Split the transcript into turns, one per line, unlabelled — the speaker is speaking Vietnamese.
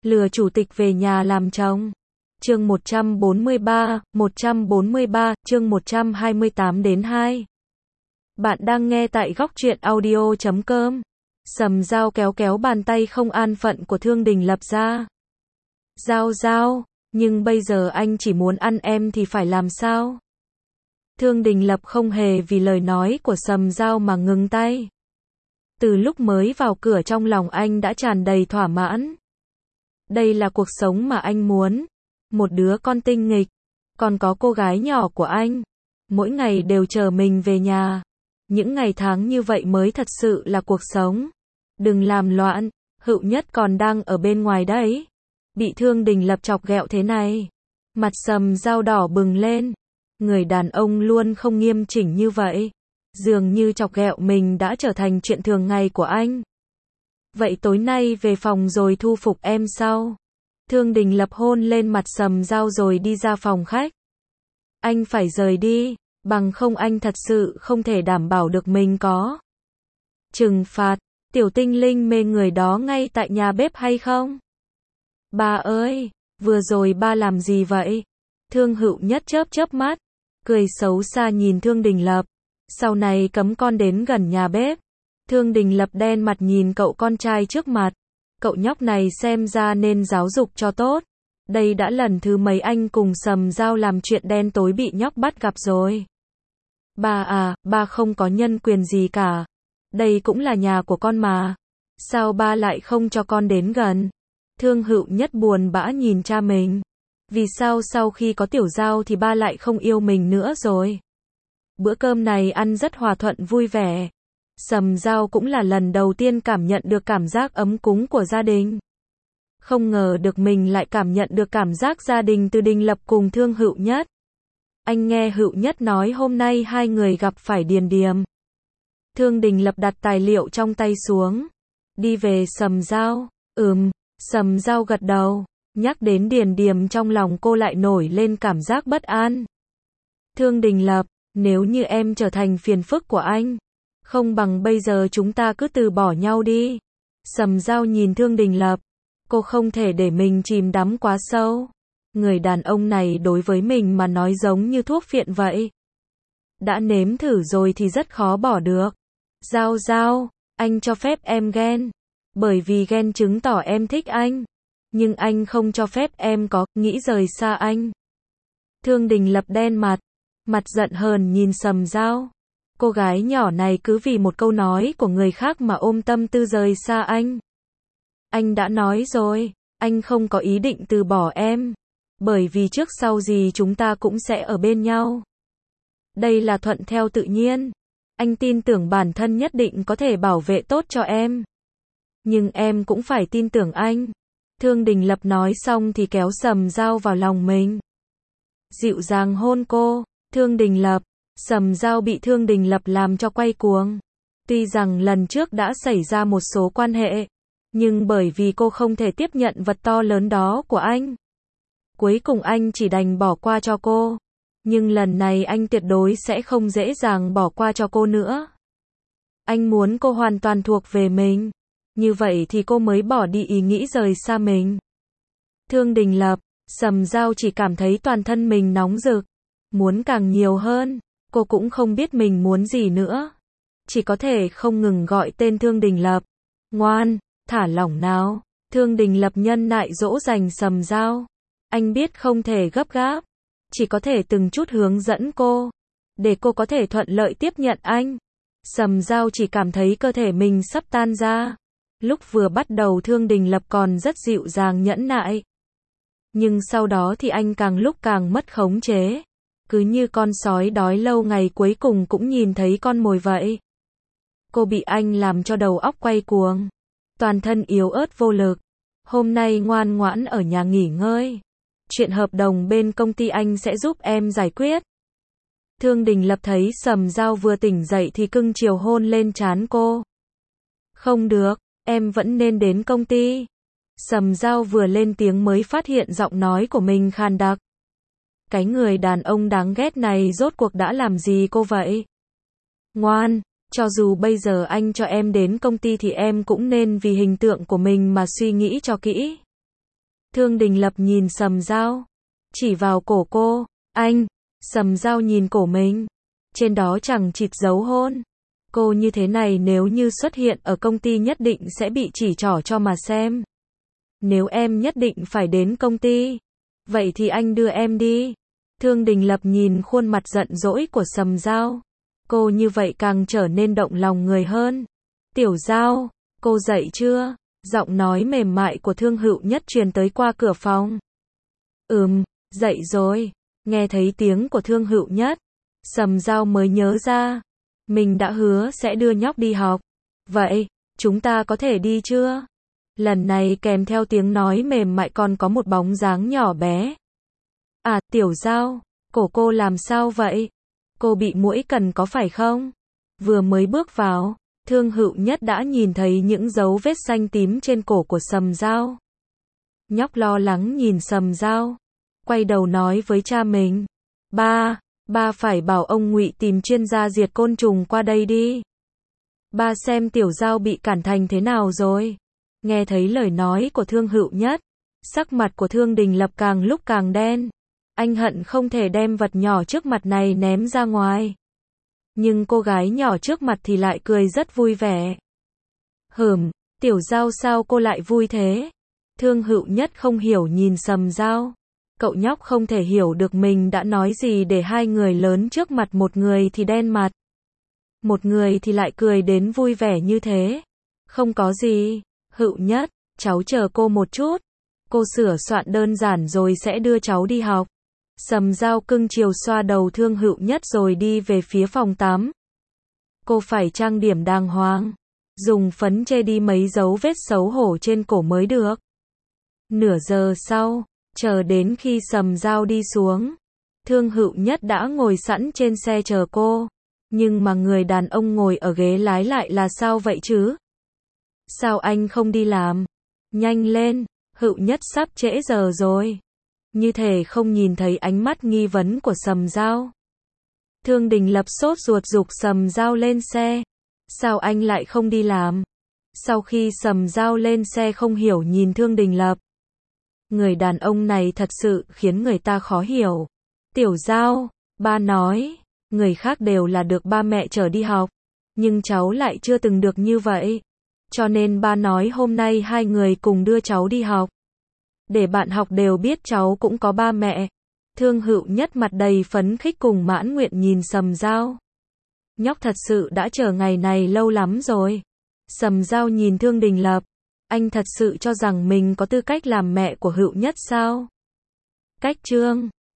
Lừa chủ tịch về nhà làm chồng. Chương 143, chương 128 đến 2. Bạn đang nghe tại góc truyện audio.com. Sầm Dao kéo kéo bàn tay không an phận của Thương Đình Lập ra. Dao, nhưng bây giờ anh chỉ muốn ăn em thì phải làm sao? Thương Đình Lập không hề vì lời nói của Sầm Dao mà ngừng tay. Từ lúc mới vào cửa trong lòng anh đã tràn đầy thỏa mãn. Đây là cuộc sống mà anh muốn. Một đứa con tinh nghịch, còn có cô gái nhỏ của anh. Mỗi ngày đều chờ mình về nhà. Những ngày tháng như vậy mới thật sự là cuộc sống. Đừng làm loạn, Hữu Nhất còn đang ở bên ngoài đấy. Bị Thương Đình Lập chọc ghẹo thế này. Mặt Sầm Dao đỏ bừng lên. Người đàn ông luôn không nghiêm chỉnh như vậy. Dường như chọc ghẹo mình đã trở thành chuyện thường ngày của anh. Vậy tối nay về phòng rồi thu phục em sau. Thương Đình Lập hôn lên mặt Sầm Dao rồi đi ra phòng khách. Anh phải rời đi, bằng không anh thật sự không thể đảm bảo được mình có trừng phạt tiểu tinh linh mê người đó ngay tại nhà bếp hay không? Ba ơi, vừa rồi ba làm gì vậy? Thương Hữu Nhất chớp mắt, cười xấu xa nhìn Thương Đình Lập. Sau này cấm con đến gần nhà bếp. Thương Đình Lập đen mặt nhìn cậu con trai trước mặt. Cậu nhóc này xem ra nên giáo dục cho tốt. Đây đã lần thứ mấy anh cùng Sầm Dao làm chuyện đen tối bị nhóc bắt gặp rồi. Ba à, ba không có nhân quyền gì cả. Đây cũng là nhà của con mà. Sao ba lại không cho con đến gần? Thương Hữu Nhất buồn bã nhìn cha mình. Vì sao sau khi có Tiểu Dao thì ba lại không yêu mình nữa rồi? Bữa cơm này ăn rất hòa thuận vui vẻ. Sầm Dao cũng là lần đầu tiên cảm nhận được cảm giác ấm cúng của gia đình. Không ngờ được mình lại cảm nhận được cảm giác gia đình từ Đình Lập cùng Thương Hữu Nhất. Anh nghe Hữu Nhất nói hôm nay hai người gặp phải Điềm Điềm. Thương Đình Lập đặt tài liệu trong tay xuống. Đi về Sầm Dao. Sầm Dao gật đầu. Nhắc đến Điềm Điềm trong lòng cô lại nổi lên cảm giác bất an. Thương Đình Lập, nếu như em trở thành phiền phức của anh, không bằng bây giờ chúng ta cứ từ bỏ nhau đi. Sầm Dao nhìn Thương Đình Lập. Cô không thể để mình chìm đắm quá sâu. Người đàn ông này đối với mình mà nói giống như thuốc phiện vậy. Đã nếm thử rồi thì rất khó bỏ được. Dao, anh cho phép em ghen. Bởi vì ghen chứng tỏ em thích anh. Nhưng anh không cho phép em có nghĩ rời xa anh. Thương Đình Lập đen mặt giận hờn nhìn Sầm Dao. Cô gái nhỏ này cứ vì một câu nói của người khác mà ôm tâm tư rời xa anh. Anh đã nói rồi, anh không có ý định từ bỏ em. Bởi vì trước sau gì chúng ta cũng sẽ ở bên nhau. Đây là thuận theo tự nhiên. Anh tin tưởng bản thân nhất định có thể bảo vệ tốt cho em. Nhưng em cũng phải tin tưởng anh. Thương Đình Lập nói xong thì kéo Sầm Dao vào lòng mình. Dịu dàng hôn cô. Thương Đình Lập. Sầm Dao bị Thương Đình Lập làm cho quay cuồng. Tuy rằng lần trước đã xảy ra một số quan hệ, nhưng bởi vì cô không thể tiếp nhận vật to lớn đó của anh. Cuối cùng anh chỉ đành bỏ qua cho cô. Nhưng lần này anh tuyệt đối sẽ không dễ dàng bỏ qua cho cô nữa. Anh muốn cô hoàn toàn thuộc về mình. Như vậy thì cô mới bỏ đi ý nghĩ rời xa mình. Thương Đình Lập. Sầm Dao chỉ cảm thấy toàn thân mình nóng rực. Muốn càng nhiều hơn. Cô cũng không biết mình muốn gì nữa. Chỉ có thể không ngừng gọi tên Thương Đình Lập. Ngoan, thả lỏng nào. Thương Đình Lập nhân nại dỗ dành Sầm Dao. Anh biết không thể gấp gáp. Chỉ có thể từng chút hướng dẫn cô. Để cô có thể thuận lợi tiếp nhận anh. Sầm Dao chỉ cảm thấy cơ thể mình sắp tan ra. Lúc vừa bắt đầu Thương Đình Lập còn rất dịu dàng nhẫn nại. Nhưng sau đó thì anh càng lúc càng mất khống chế. Cứ như con sói đói lâu ngày cuối cùng cũng nhìn thấy con mồi vậy. Cô bị anh làm cho đầu óc quay cuồng. Toàn thân yếu ớt vô lực. Hôm nay ngoan ngoãn ở nhà nghỉ ngơi. Chuyện hợp đồng bên công ty anh sẽ giúp em giải quyết. Thương Đình Lập thấy Sầm Dao vừa tỉnh dậy thì cưng chiều hôn lên trán cô. Không được, em vẫn nên đến công ty. Sầm Dao vừa lên tiếng mới phát hiện giọng nói của mình khàn đặc. Cái người đàn ông đáng ghét này rốt cuộc đã làm gì cô vậy? Ngoan, cho dù bây giờ anh cho em đến công ty thì em cũng nên vì hình tượng của mình mà suy nghĩ cho kỹ. Thương Đình Lập nhìn Sầm Dao, chỉ vào cổ cô, anh. Sầm Dao nhìn cổ mình, trên đó chẳng chịt dấu hôn. Cô như thế này nếu như xuất hiện ở công ty nhất định sẽ bị chỉ trỏ cho mà xem. Nếu em nhất định phải đến công ty, vậy thì anh đưa em đi. Thương Đình Lập nhìn khuôn mặt giận dỗi của Sầm Dao, cô như vậy càng trở nên động lòng người hơn. Tiểu Dao, cô dậy chưa? Giọng nói mềm mại của Thương Hữu Nhất truyền tới qua cửa phòng. Dậy rồi. Nghe thấy tiếng của Thương Hữu Nhất, Sầm Dao mới nhớ ra, mình đã hứa sẽ đưa nhóc đi học. Vậy, chúng ta có thể đi chưa? Lần này kèm theo tiếng nói mềm mại còn có một bóng dáng nhỏ bé. À, Tiểu Dao, cổ cô làm sao vậy? Cô bị muỗi cần có phải không? Vừa mới bước vào, Thương Hữu Nhất đã nhìn thấy những dấu vết xanh tím trên cổ của Sầm Dao. Nhóc lo lắng nhìn Sầm Dao, quay đầu nói với cha mình, ba phải bảo ông Ngụy tìm chuyên gia diệt côn trùng qua đây đi. Ba xem Tiểu Dao bị cản thành thế nào rồi. Nghe thấy lời nói của Thương Hữu Nhất, sắc mặt của Thương Đình Lập càng lúc càng đen. Anh hận không thể đem vật nhỏ trước mặt này ném ra ngoài. Nhưng cô gái nhỏ trước mặt thì lại cười rất vui vẻ. Tiểu Dao sao cô lại vui thế? Thương Hữu Nhất không hiểu nhìn Sầm Dao. Cậu nhóc không thể hiểu được mình đã nói gì để hai người lớn trước mặt một người thì đen mặt. Một người thì lại cười đến vui vẻ như thế. Không có gì, Hữu Nhất, cháu chờ cô một chút. Cô sửa soạn đơn giản rồi sẽ đưa cháu đi học. Sầm Dao cưng chiều xoa đầu Thương Hữu Nhất rồi đi về phía phòng tắm. Cô phải trang điểm đàng hoàng, dùng phấn che đi mấy dấu vết xấu hổ trên cổ mới được. Nửa giờ sau, chờ đến khi Sầm Dao đi xuống, Thương Hữu Nhất đã ngồi sẵn trên xe chờ cô. Nhưng mà người đàn ông ngồi ở ghế lái lại là sao vậy chứ? Sao anh không đi làm? Nhanh lên, Hữu Nhất sắp trễ giờ rồi. Như thể không nhìn thấy ánh mắt nghi vấn của Sầm Dao. Thương Đình Lập sốt ruột giục Sầm Dao lên xe. Sao anh lại không đi làm? Sau khi Sầm Dao lên xe không hiểu nhìn Thương Đình Lập. Người đàn ông này thật sự khiến người ta khó hiểu. Tiểu Dao, ba nói, người khác đều là được ba mẹ chở đi học, nhưng cháu lại chưa từng được như vậy. Cho nên ba nói hôm nay hai người cùng đưa cháu đi học. Để bạn học đều biết cháu cũng có ba mẹ. Thương Hữu Nhất mặt đầy phấn khích cùng mãn nguyện nhìn Sầm Dao. Nhóc thật sự đã chờ ngày này lâu lắm rồi. Sầm Dao nhìn Thương Đình Lập. Anh thật sự cho rằng mình có tư cách làm mẹ của Hữu Nhất sao? Cách chương